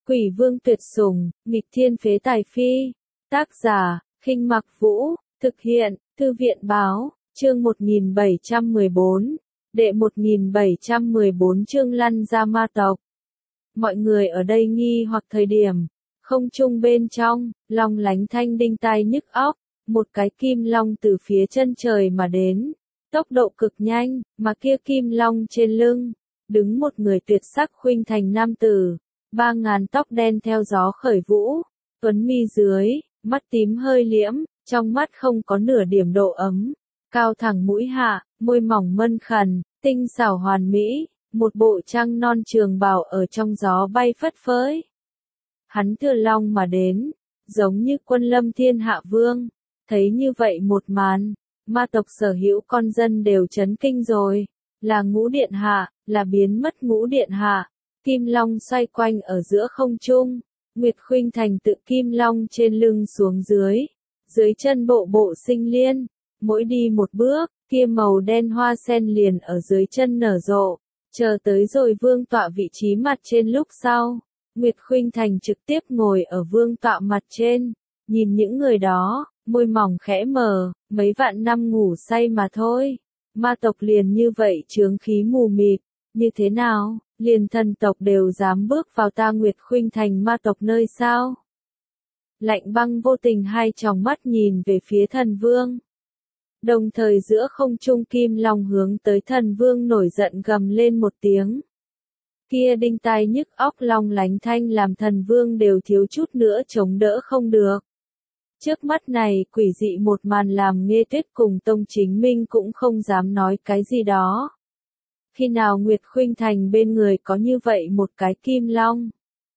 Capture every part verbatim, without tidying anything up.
Quỷ vương tuyệt sủng, nghịch thiên phế tài phi. Tác giả, Khinh Mặc Vũ, thực hiện, Thư viện báo, chương một nghìn bảy trăm mười bốn, đệ một nghìn bảy trăm mười bốn chương lăn ra ma tộc. Mọi người ở đây nghi hoặc thời điểm, không trung bên trong, long lánh thanh đinh tai nhức óc, một cái kim long từ phía chân trời mà đến, tốc độ cực nhanh, mà kia kim long trên lưng, đứng một người tuyệt sắc khuynh thành nam tử, ba ngàn tóc đen theo gió khởi vũ, tuấn mi dưới, mắt tím hơi liễm, trong mắt không có nửa điểm độ ấm, cao thẳng mũi hạ, môi mỏng mân khẩn, tinh xảo hoàn mỹ, một bộ trăng non trường bào ở trong gió bay phất phới. Hắn thừa long mà đến, giống như quân lâm thiên hạ vương, thấy như vậy một màn, ma tộc sở hữu con dân đều chấn kinh rồi, là Ngũ Điện Hạ, là biến mất Ngũ Điện Hạ. Kim long xoay quanh ở giữa không trung, Nguyệt Khuynh Thành tự kim long trên lưng xuống dưới, dưới chân bộ bộ sinh liên, mỗi đi một bước, kia màu đen hoa sen liền ở dưới chân nở rộ, chờ tới rồi vương tọa vị trí mặt trên lúc sau, Nguyệt Khuynh Thành trực tiếp ngồi ở vương tọa mặt trên, nhìn những người đó, môi mỏng khẽ mở, mấy vạn năm ngủ say mà thôi, ma tộc liền như vậy chướng khí mù mịt, như thế nào? Liền thần tộc đều dám bước vào ta Nguyệt Khuynh Thành ma tộc nơi sao? Lạnh băng vô tình hai tròng mắt nhìn về phía thần vương. Đồng thời giữa không trung kim long hướng tới thần vương nổi giận gầm lên một tiếng. Kia đinh tai nhức óc long lánh thanh làm thần vương đều thiếu chút nữa chống đỡ không được. Trước mắt này quỷ dị một màn làm Nghê Tuyết cùng Tông Chính Minh cũng không dám nói cái gì đó. Khi nào Nguyệt Khuynh Thành bên người có như vậy một cái kim long?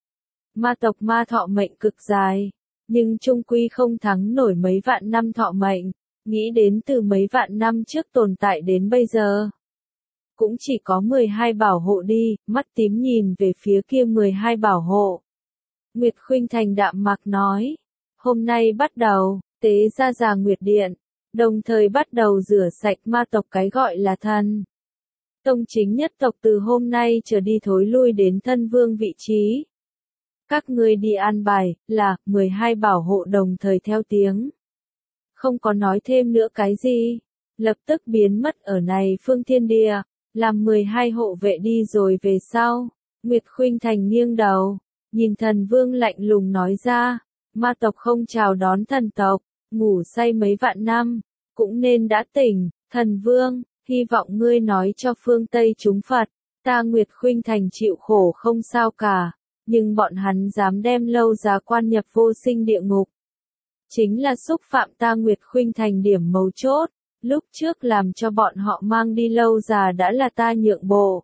Ma tộc ma thọ mệnh cực dài, nhưng chung quy không thắng nổi mấy vạn năm thọ mệnh, nghĩ đến từ mấy vạn năm trước tồn tại đến bây giờ. Cũng chỉ có mười hai bảo hộ đi, mắt tím nhìn về phía kia mười hai bảo hộ. Nguyệt Khuynh Thành đạm mạc nói, hôm nay bắt đầu, tế ra già Nguyệt Điện, đồng thời bắt đầu rửa sạch ma tộc cái gọi là thần. Tông chính nhất tộc từ hôm nay trở đi thối lui đến thân vương vị trí. Các ngươi đi an bài, là, mười hai bảo hộ đồng thời theo tiếng. Không có nói thêm nữa cái gì, lập tức biến mất ở này phương thiên địa, làm mười hai hộ vệ đi rồi về sau. Nguyệt Khuynh Thành nghiêng đầu, nhìn thần vương lạnh lùng nói ra, ma tộc không chào đón thần tộc, ngủ say mấy vạn năm, cũng nên đã tỉnh, thần vương. Hy vọng ngươi nói cho phương Tây chúng Phật, ta Nguyệt Khuynh Thành chịu khổ không sao cả, nhưng bọn hắn dám đem lâu giá quan nhập vô sinh địa ngục. Chính là xúc phạm ta Nguyệt Khuynh Thành điểm mấu chốt, lúc trước làm cho bọn họ mang đi lâu già đã là ta nhượng bộ.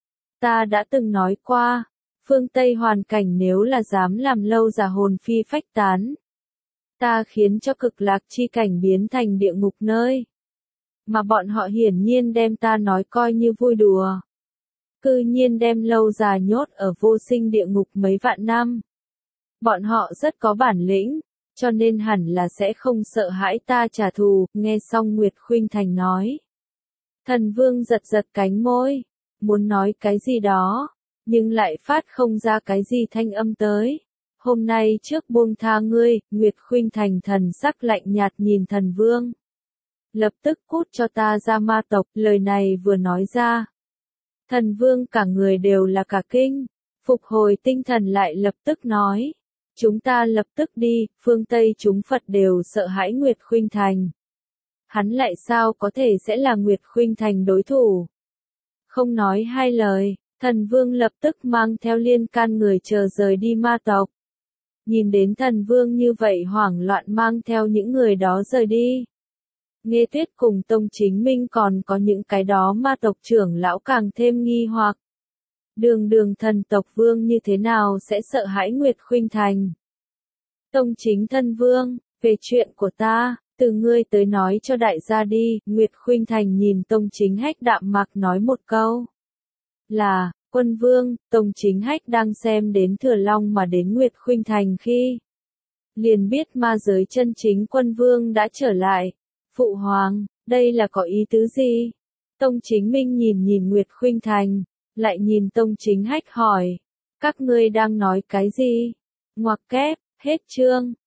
Ta đã từng nói qua, phương Tây hoàn cảnh nếu là dám làm lâu già hồn phi phách tán. Ta khiến cho cực lạc chi cảnh biến thành địa ngục nơi. Mà bọn họ hiển nhiên đem ta nói coi như vui đùa. Cư nhiên đem lâu già nhốt ở vô sinh địa ngục mấy vạn năm. Bọn họ rất có bản lĩnh, cho nên hẳn là sẽ không sợ hãi ta trả thù, nghe xong Nguyệt Khuynh Thành nói. Thần vương giật giật cánh môi, muốn nói cái gì đó, nhưng lại phát không ra cái gì thanh âm tới. Hôm nay trước buông tha ngươi, Nguyệt Khuynh Thành thần sắc lạnh nhạt nhìn thần vương. Lập tức cút cho ta ra ma tộc, lời này vừa nói ra. Thần vương cả người đều là cả kinh, phục hồi tinh thần lại lập tức nói. Chúng ta lập tức đi, phương Tây chúng Phật đều sợ hãi Nguyệt Khuynh Thành. Hắn lại sao có thể sẽ là Nguyệt Khuynh Thành đối thủ? Không nói hai lời, thần vương lập tức mang theo liên can người chờ rời đi ma tộc. Nhìn đến thần vương như vậy hoảng loạn mang theo những người đó rời đi. Nghê Tuyết cùng Tông Chính Minh còn có những cái đó ma tộc trưởng lão càng thêm nghi hoặc. Đường đường thần tộc vương như thế nào sẽ sợ hãi Nguyệt Khuynh Thành? Tông Chính thân vương, về chuyện của ta, từ ngươi tới nói cho đại gia đi, Nguyệt Khuynh Thành nhìn Tông Chính Hách đạm mạc nói một câu. Là, quân vương, Tông Chính Hách đang xem đến Thừa Long mà đến Nguyệt Khuynh Thành khi. Liền biết ma giới chân chính quân vương đã trở lại. Phụ hoàng, đây là có ý tứ gì? Tông Chính Minh nhìn nhìn Nguyệt Khuynh Thành, lại nhìn Tông Chính Hách hỏi. Các ngươi đang nói cái gì? Ngoặc kép, hết chương.